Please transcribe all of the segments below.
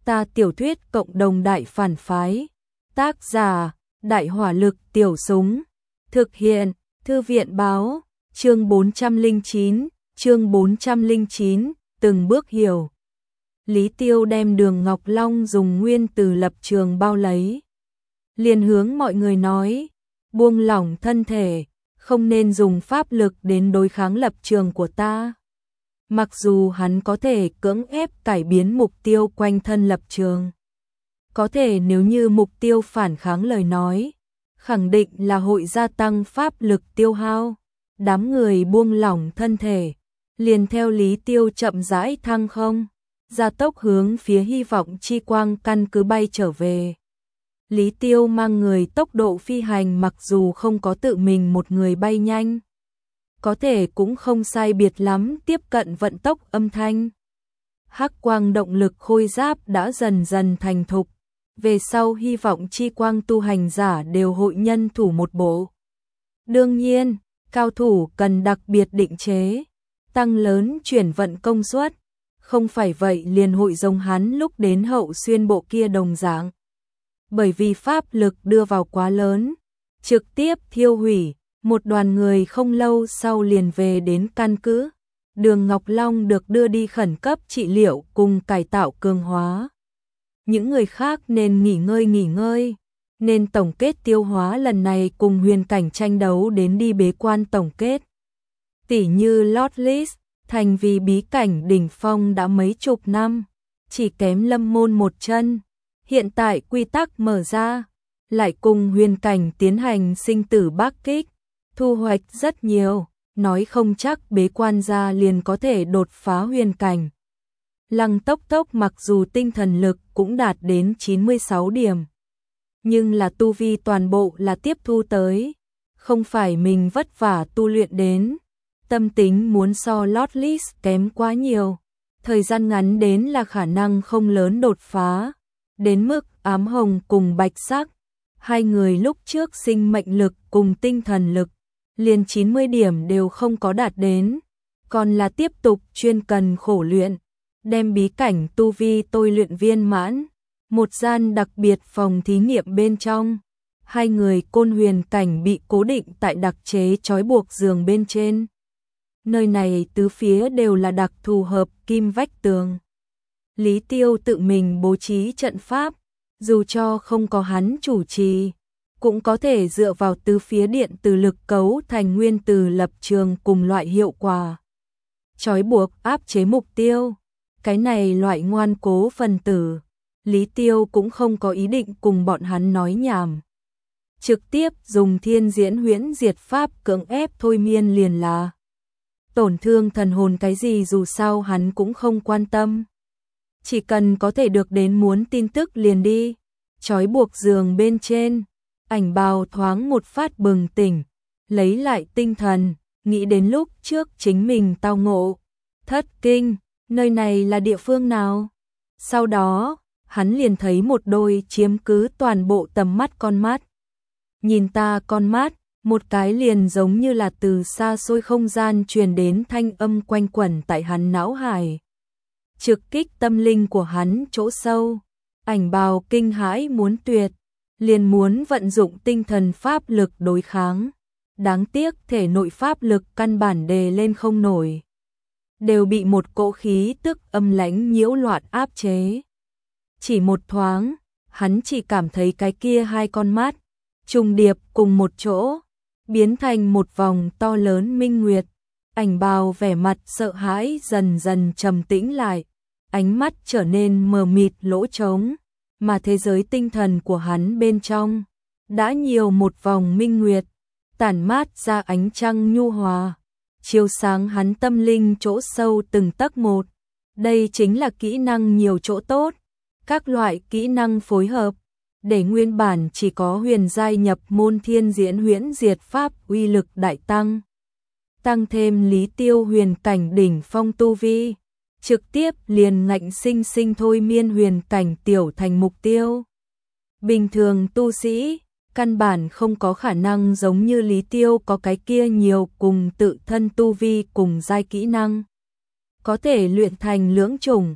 Ta tiểu thuyết cộng đồng đại phản phái. Tác giả: Đại hỏa lực tiểu súng. Thực hiện: Thư viện báo. Chương 409, từng bước hiểu. Lý Tiêu đem Đường Ngọc Long dùng nguyên từ lập trường bao lấy. Liền hướng mọi người nói, buông lỏng thân thể, không nên dùng pháp lực đến đối kháng lập trường của ta. Mặc dù hắn có thể cưỡng ép cải biến mục tiêu quanh thân lập trường. Có thể nếu như mục tiêu phản kháng lời nói, khẳng định là hội gia tăng pháp lực tiêu hao. Đám người buông lỏng thân thể, liền theo Lý Tiêu chậm rãi thăng không, gia tốc hướng phía hy vọng chi quang căn cứ bay trở về. Lý Tiêu mang người tốc độ phi hành mặc dù không có tự mình một người bay nhanh, có thể cũng không sai biệt lắm tiếp cận vận tốc âm thanh. Hắc quang động lực khôi giáp đã dần dần thành thục, về sau hy vọng chi quang tu hành giả đều hội nhân thủ một bộ. Đương nhiên, cao thủ cần đặc biệt định chế, tăng lớn chuyển vận công suất, không phải vậy liền hội giống hắn lúc đến Hậu Xuyên bộ kia đồng dạng. Bởi vì pháp lực đưa vào quá lớn, trực tiếp thiêu hủy, một đoàn người không lâu sau liền về đến căn cứ. Đường Ngọc Long được đưa đi khẩn cấp trị liệu cùng cải tạo cường hóa. Những người khác nên nghỉ ngơi, nên tổng kết tiêu hóa lần này cùng huyền cảnh tranh đấu đến đi bế quan tổng kết. Tỷ như Lotlis, thành vì bí cảnh đỉnh phong đã mấy chục năm, chỉ kém Lâm Môn một chân. Hiện tại quy tắc mở ra, lại cùng huyền cảnh tiến hành sinh tử bác kích, thu hoạch rất nhiều, nói không chắc bế quan ra liền có thể đột phá huyền cảnh. Lăng Tốc Tốc mặc dù tinh thần lực cũng đạt đến 96 điểm, nhưng là tu vi toàn bộ là tiếp thu tới, không phải mình vất vả tu luyện đến. Tâm tính muốn so Lotlis kém quá nhiều, thời gian ngắn đến là khả năng không lớn đột phá. Đến mức Ám Hồng cùng Bạch Sắc, hai người lúc trước sinh mệnh lực cùng tinh thần lực, liền 90 điểm đều không có đạt đến, còn là tiếp tục chuyên cần khổ luyện, đem bí cảnh tu vi tôi luyện viên mãn. Một gian đặc biệt phòng thí nghiệm bên trong, hai người côn huyền cảnh bị cố định tại đặc chế trói buộc giường bên trên. Nơi này tứ phía đều là đặc thù hợp kim vách tường. Lý Tiêu tự mình bố trí trận pháp, dù cho không có hắn chủ trì, cũng có thể dựa vào tứ phía điện từ lực cấu thành nguyên từ lập trường cùng loại hiệu quả. Trói buộc áp chế mục tiêu, cái này loại ngoan cố phần tử, Lý Tiêu cũng không có ý định cùng bọn hắn nói nhảm. Trực tiếp dùng thiên diễn huyễn diệt pháp cưỡng ép thôi miên liền là. Tổn thương thần hồn cái gì dù sao hắn cũng không quan tâm. Chỉ cần có thể được đến muốn tin tức liền đi. Trói buộc giường bên trên, Ảnh Bào thoáng một phát bừng tỉnh, lấy lại tinh thần, nghĩ đến lúc trước chính mình tao ngộ. Thất kinh, nơi này là địa phương nào? Sau đó, hắn liền thấy một đôi chiếm cứ toàn bộ tầm mắt con mắt. Nhìn ta con mắt, một cái liền giống như là từ xa xôi không gian truyền đến thanh âm quanh quẩn tại hắn não hải. Trực kích tâm linh của hắn chỗ sâu, Ảnh Bào kinh hãi muốn tuyệt, liền muốn vận dụng tinh thần pháp lực đối kháng. Đáng tiếc thể nội pháp lực căn bản đề lên không nổi, đều bị một cỗ khí tức âm lãnh nhiễu loạn áp chế. Chỉ một thoáng, hắn chỉ cảm thấy cái kia hai con mắt trùng điệp cùng một chỗ, biến thành một vòng to lớn minh nguyệt. Ảnh Bào vẻ mặt sợ hãi dần dần trầm tĩnh lại, ánh mắt trở nên mờ mịt lỗ trống, mà thế giới tinh thần của hắn bên trong đã nhiều một vòng minh nguyệt, tản mát ra ánh trăng nhu hòa, chiếu sáng hắn tâm linh chỗ sâu từng tấc một. Đây chính là kỹ năng nhiều chỗ tốt, các loại kỹ năng phối hợp, để nguyên bản chỉ có huyền giai nhập môn thiên diễn huyễn diệt pháp uy lực đại tăng. Tăng thêm Lý Tiêu huyền cảnh đỉnh phong tu vi, trực tiếp liền ngạnh sinh sinh thôi miên huyền cảnh tiểu thành mục tiêu. Bình thường tu sĩ, căn bản không có khả năng giống như Lý Tiêu có cái kia nhiều cùng tự thân tu vi cùng giai kỹ năng. Có thể luyện thành lưỡng chủng,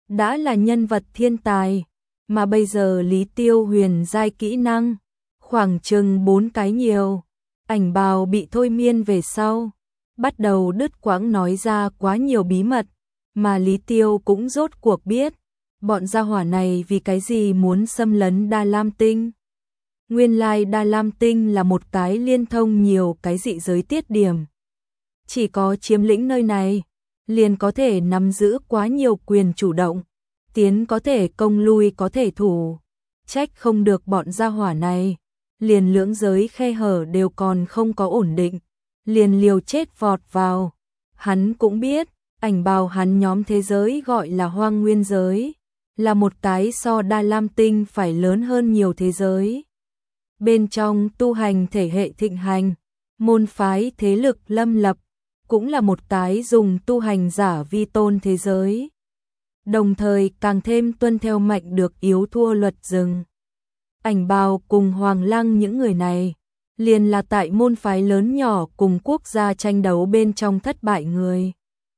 đã là nhân vật thiên tài, mà bây giờ Lý Tiêu huyền giai kỹ năng, khoảng chừng 4 cái nhiều. Ảnh bào bị thôi miên về sau, bắt đầu đứt quãng nói ra quá nhiều bí mật, mà Lý Tiêu cũng rốt cuộc biết, bọn gia hỏa này vì cái gì muốn xâm lấn Đa Lam Tinh. Nguyên lai Đa Lam Tinh là một cái liên thông nhiều cái dị giới tiết điểm. Chỉ có chiếm lĩnh nơi này, liền có thể nắm giữ quá nhiều quyền chủ động, tiến có thể công lui có thể thủ, trách không được bọn gia hỏa này, liền lưỡng giới khe hở đều còn không có ổn định, liền liều chết vọt vào. Hắn cũng biết, ảnh bào hắn nhóm thế giới gọi là Hoang Nguyên giới, là một cái so Đa Lam Tinh phải lớn hơn nhiều thế giới. Bên trong tu hành thể hệ thịnh hành, môn phái thế lực lâm lập, cũng là một cái dùng tu hành giả vi tôn thế giới. Đồng thời càng thêm tuân theo mạnh được yếu thua luật rừng. Ảnh bào cùng Hoàng Lăng những người này, liền là tại môn phái lớn nhỏ cùng quốc gia tranh đấu bên trong thất bại người.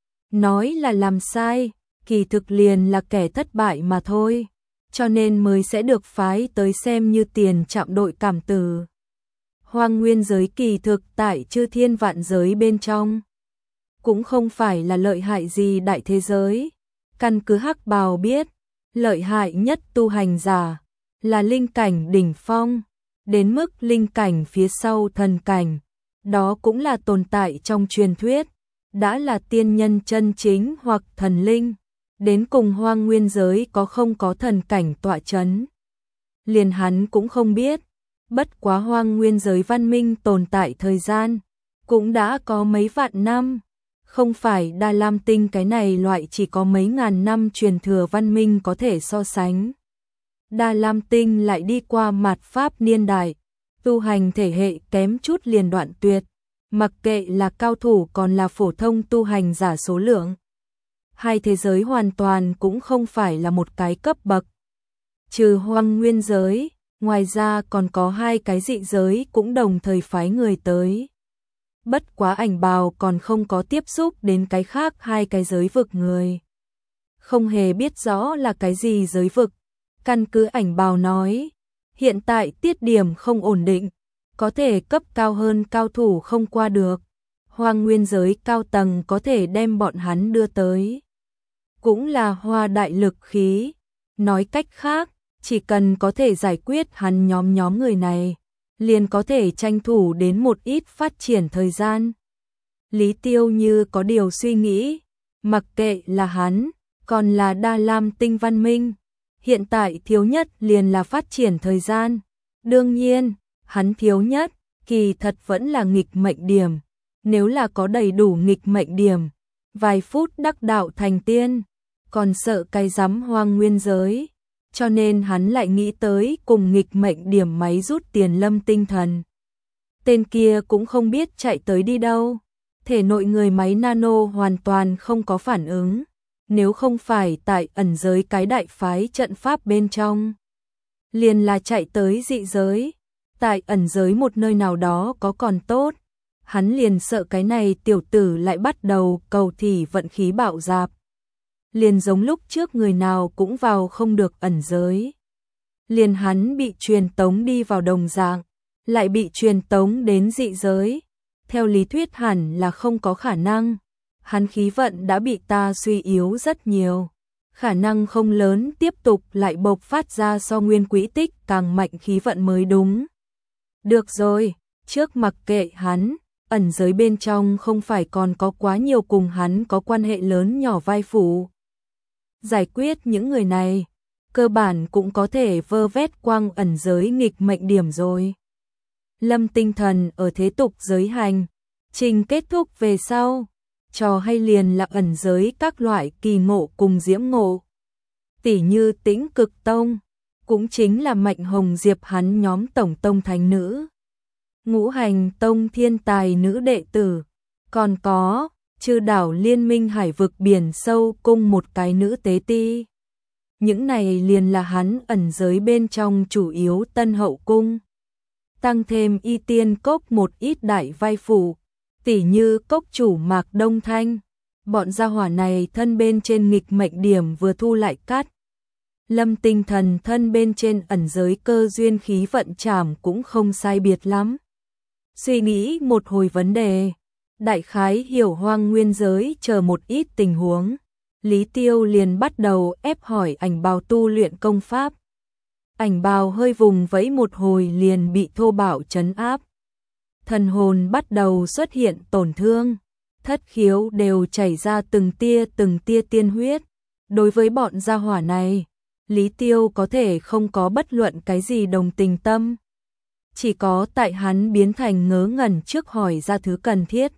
Nói là làm sai, kỳ thực liền là kẻ thất bại mà thôi, cho nên mới sẽ được phái tới xem như tiền trạm đội cảm tử. Hoang Nguyên giới kỳ thực tại chư thiên vạn giới bên trong, cũng không phải là lợi hại gì đại thế giới. Căn cứ Hắc Bào biết, lợi hại nhất tu hành giả là linh cảnh đỉnh phong, đến mức linh cảnh phía sau thần cảnh, đó cũng là tồn tại trong truyền thuyết, đã là tiên nhân chân chính hoặc thần linh, đến cùng Hoang Nguyên giới có không có thần cảnh tọa chấn. Liền hắn cũng không biết, bất quá Hoang Nguyên giới văn minh tồn tại thời gian, cũng đã có mấy vạn năm. Không phải Đa Lam Tinh cái này loại chỉ có mấy ngàn năm truyền thừa văn minh có thể so sánh. Đa Lam Tinh lại đi qua mạt pháp niên đại, tu hành thể hệ kém chút liền đoạn tuyệt, mặc kệ là cao thủ còn là phổ thông tu hành giả số lượng. Hai thế giới hoàn toàn cũng không phải là một cái cấp bậc. Trừ Hoang Nguyên giới, ngoài ra còn có hai cái dị giới cũng đồng thời phái người tới. Bất quá ảnh bào còn không có tiếp xúc đến cái khác hai cái giới vực người. Không hề biết rõ là cái gì giới vực. Căn cứ ảnh bào nói, hiện tại tiết điểm không ổn định, có thể cấp cao hơn cao thủ không qua được. Hoang Nguyên giới cao tầng có thể đem bọn hắn đưa tới. Cũng là hoa đại lực khí. Nói cách khác, chỉ cần có thể giải quyết hắn nhóm người này, liền có thể tranh thủ đến một ít phát triển thời gian. Lý Tiêu như có điều suy nghĩ, mặc kệ là hắn, còn là Đa Lam Tinh văn minh, hiện tại thiếu nhất liền là phát triển thời gian. Đương nhiên, hắn thiếu nhất, kỳ thật vẫn là nghịch mệnh điểm. Nếu là có đầy đủ nghịch mệnh điểm, vài phút đắc đạo thành tiên, còn sợ cái rắm Hoang Nguyên giới. Cho nên hắn lại nghĩ tới cùng nghịch mệnh điểm máy rút tiền Lâm Tinh Thần. Tên kia cũng không biết chạy tới đi đâu. Thể nội người máy nano hoàn toàn không có phản ứng. Nếu không phải tại ẩn giới cái đại phái trận pháp bên trong, liền là chạy tới dị giới. Tại ẩn giới một nơi nào đó có còn tốt. Hắn liền sợ cái này tiểu tử lại bắt đầu cầu thì vận khí bạo dạp. Liền giống lúc trước người nào cũng vào không được ẩn giới. Liền hắn bị truyền tống đi vào đồng dạng, lại bị truyền tống đến dị giới. Theo lý thuyết hẳn là không có khả năng. Hắn khí vận đã bị ta suy yếu rất nhiều. Khả năng không lớn tiếp tục lại bộc phát ra so nguyên quỹ tích càng mạnh khí vận mới đúng. Được rồi, trước mặc kệ hắn, ẩn giới bên trong không phải còn có quá nhiều cùng hắn có quan hệ lớn nhỏ vai phụ. Giải quyết những người này, cơ bản cũng có thể vơ vét quang ẩn giới nghịch mệnh điểm rồi. Lâm Tinh Thần ở thế tục giới hành, trình kết thúc về sau, trò hay liền là ẩn giới các loại kỳ ngộ cùng diễm ngộ. Tỉ như Tĩnh Cực Tông, cũng chính là Mạnh Hồng Diệp hắn nhóm tổng tông thánh nữ. Ngũ Hành Tông thiên tài nữ đệ tử, còn có Chư Đảo Liên Minh Hải Vực Biển Sâu cung một cái nữ tế ti. Những này liền là hắn ẩn giới bên trong chủ yếu tân hậu cung. Tăng thêm y tiên cốc một ít đại vai phụ, tỉ như cốc chủ Mạc Đông Thanh, Bọn gia hỏa này thân bên trên nghịch mệnh điểm vừa thu lại cắt. Lâm Tinh Thần thân bên trên ẩn giới cơ duyên khí vận trảm cũng không sai biệt lắm. Suy nghĩ một hồi vấn đề, đại khái hiểu hoang nguyên giới chờ một ít tình huống. Lý Tiêu liền bắt đầu ép hỏi ảnh bào tu luyện công pháp. Ảnh bào hơi vùng vẫy một hồi liền bị thô bạo trấn áp. Thần hồn bắt đầu xuất hiện tổn thương, thất khiếu đều chảy ra từng tia tiên huyết. Đối với bọn gia hỏa này, Lý Tiêu có thể không có bất luận cái gì đồng tình tâm. Chỉ có tại hắn biến thành ngớ ngẩn trước hỏi ra thứ cần thiết,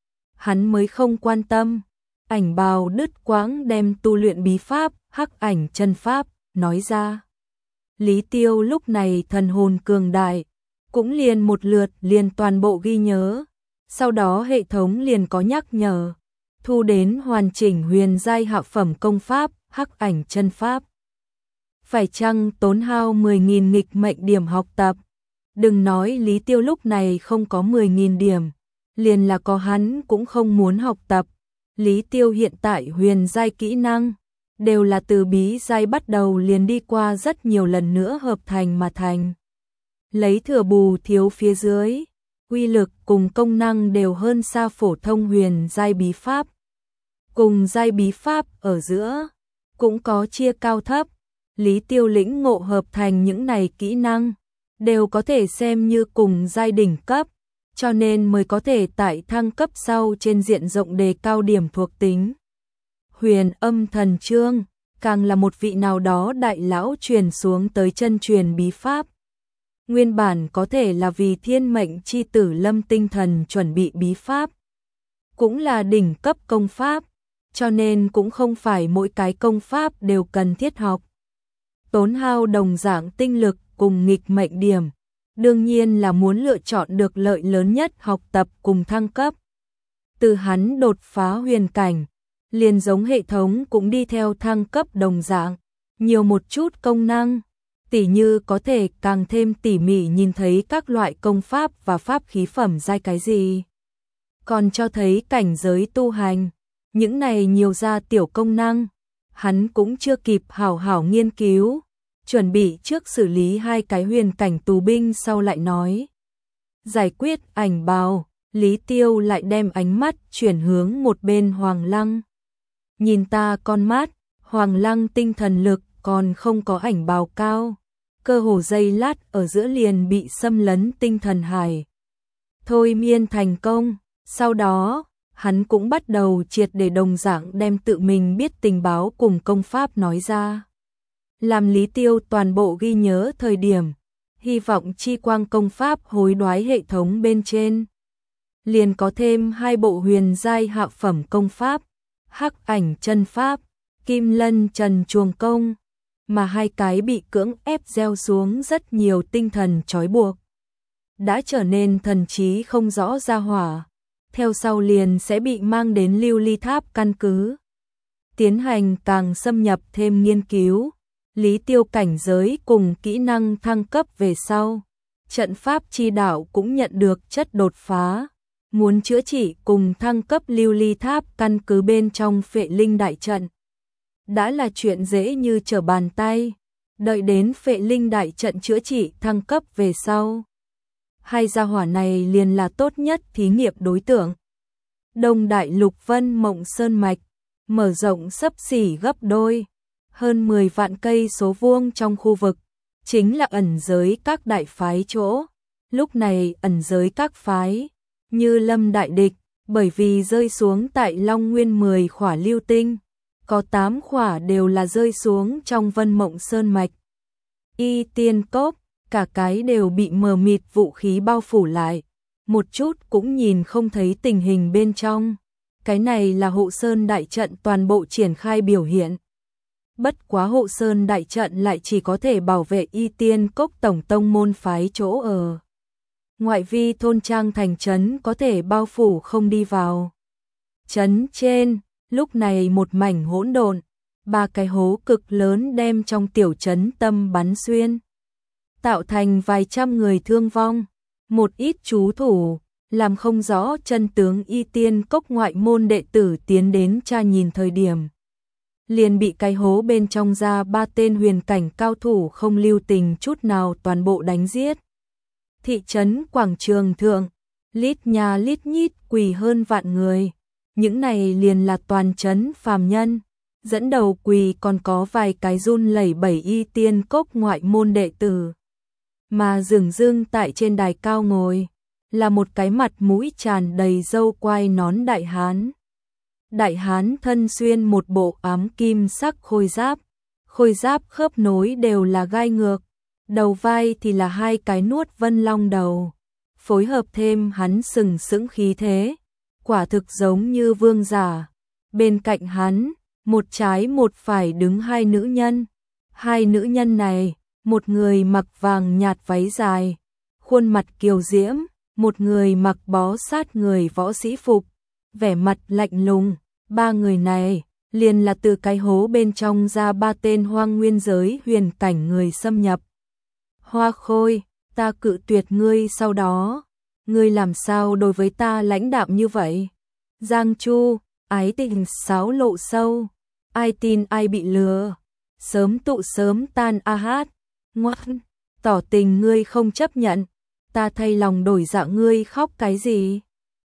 hắn mới không quan tâm. Ảnh bào đứt quãng đem tu luyện bí pháp, hắc ảnh chân pháp, nói ra. Lý Tiêu lúc này thần hồn cường đại, cũng liền một lượt liền toàn bộ ghi nhớ. Sau đó hệ thống liền có nhắc nhở, thu đến hoàn chỉnh huyền giai hạ phẩm công pháp, hắc ảnh chân pháp. Phải chăng tốn hao 10.000 nghịch mệnh điểm học tập? Đừng nói Lý Tiêu lúc này không có 10.000 điểm, liền là có hắn cũng không muốn học tập. Lý Tiêu hiện tại huyền giai kỹ năng, đều là từ bí giai bắt đầu liền đi qua rất nhiều lần nữa hợp thành mà thành. Lấy thừa bù thiếu phía dưới, uy lực cùng công năng đều hơn xa phổ thông huyền giai bí pháp. Cùng giai bí pháp ở giữa, cũng có chia cao thấp. Lý Tiêu lĩnh ngộ hợp thành những này kỹ năng, đều có thể xem như cùng giai đỉnh cấp, cho nên mới có thể tại thăng cấp sau trên diện rộng đề cao điểm thuộc tính. Huyền âm thần chương, càng là một vị nào đó đại lão truyền xuống tới chân truyền bí pháp. Nguyên bản có thể là vì thiên mệnh chi tử Lâm Tinh Thần chuẩn bị bí pháp, cũng là đỉnh cấp công pháp, cho nên cũng không phải mỗi cái công pháp đều cần thiết học. Tốn hao đồng dạng tinh lực cùng nghịch mệnh điểm, đương nhiên là muốn lựa chọn được lợi lớn nhất học tập cùng thăng cấp. Từ hắn đột phá huyền cảnh, liền giống hệ thống cũng đi theo thăng cấp đồng dạng, nhiều một chút công năng, tỉ như có thể càng thêm tỉ mỉ nhìn thấy các loại công pháp và pháp khí phẩm giai cái gì. Còn cho thấy cảnh giới tu hành, những này nhiều ra tiểu công năng, hắn cũng chưa kịp hảo hảo nghiên cứu, chuẩn bị trước xử lý 2 cái huyền cảnh tù binh sau lại nói. Giải quyết ảnh bào, Lý Tiêu lại đem ánh mắt chuyển hướng một bên Hoàng Lăng. Nhìn ta con mắt, Hoàng Lăng tinh thần lực còn không có ảnh bào cao, cơ hồ giây lát ở giữa liền bị xâm lấn tinh thần hải. Thôi miên thành công, sau đó, hắn cũng bắt đầu triệt để đồng dạng đem tự mình biết tình báo cùng công pháp nói ra. Làm Lý Tiêu toàn bộ ghi nhớ thời điểm, hy vọng chi quang công pháp hối đoái hệ thống bên trên. Liền có thêm 2 bộ huyền giai hạ phẩm công pháp, hắc ảnh chân pháp, kim lân trần chuồng công, mà 2 cái bị cưỡng ép gieo xuống rất nhiều tinh thần trói buộc. Đã trở nên thần trí không rõ ra hỏa, theo sau liền sẽ bị mang đến lưu ly tháp căn cứ. Tiến hành càng xâm nhập thêm nghiên cứu, Lý Tiêu cảnh giới cùng kỹ năng thăng cấp về sau. Trận pháp chi đạo cũng nhận được chất đột phá, muốn chữa trị cùng thăng cấp lưu ly tháp căn cứ bên trong Phệ Linh đại trận. Đã là chuyện dễ như trở bàn tay, đợi đến Phệ Linh đại trận chữa trị thăng cấp về sau. 2 gia hỏa này liền là tốt nhất thí nghiệm đối tượng. Đông Đại Lục Vân Mộng Sơn Mạch, mở rộng xấp xỉ gấp đôi, hơn 10 vạn cây số vuông trong khu vực, chính là ẩn giới các đại phái chỗ. Lúc này ẩn giới các phái, như Lâm Đại Địch, bởi vì rơi xuống tại Long Nguyên 10 khỏa lưu tinh, có 8 khỏa đều là rơi xuống trong Vân Mộng Sơn Mạch. Y Tiên Cốc, cả cái đều bị mờ mịt vũ khí bao phủ lại, một chút cũng nhìn không thấy tình hình bên trong. Cái này là Hộ Sơn đại trận toàn bộ triển khai biểu hiện. Bất quá Hộ Sơn đại trận lại chỉ có thể bảo vệ Y Tiên Cốc tổng tông môn phái chỗ ở. Ngoại vi thôn trang thành trấn có thể bao phủ không đi vào. Trấn trên, lúc này một mảnh hỗn độn, 3 cái hố cực lớn đem trong tiểu trấn tâm bắn xuyên, tạo thành vài trăm người thương vong. Một ít trú thủ, làm không rõ chân tướng Y Tiên Cốc ngoại môn đệ tử tiến đến tra nhìn thời điểm. Liền bị cái hố bên trong ra 3 tên huyền cảnh cao thủ không lưu tình chút nào toàn bộ đánh giết. Thị trấn quảng trường thượng, lít nhà lít nhít quỳ hơn vạn người. Những này liền là toàn trấn phàm nhân. Dẫn đầu quỳ còn có vài cái run lẩy bẩy Y Tiên Cốc ngoại môn đệ tử. Mà dửng dưng tại trên đài cao ngồi, là một cái mặt mũi tràn đầy râu quai nón đại hán. Đại hán thân xuyên một bộ ám kim sắc khôi giáp khớp nối đều là gai ngược, đầu vai thì là 2 cái nuốt vân long đầu, phối hợp thêm hắn sừng sững khí thế, quả thực giống như vương giả. Bên cạnh hắn, một trái một phải đứng 2 nữ nhân. 2 nữ nhân này, một người mặc vàng nhạt váy dài, khuôn mặt kiều diễm, một người mặc bó sát người võ sĩ phục, vẻ mặt lạnh lùng. 3 người này liền là từ cái hố bên trong ra 3 tên hoang nguyên giới huyền cảnh người xâm nhập. Hoa Khôi, ta cự tuyệt ngươi, sau đó ngươi làm sao đối với ta lãnh đạm như vậy? Giang Chu, ái tình sáo lộ sâu, ai tin ai bị lừa, sớm tụ sớm tan a hát. Ngoan, tỏ tình ngươi không chấp nhận, ta thay lòng đổi dạ, ngươi khóc cái gì?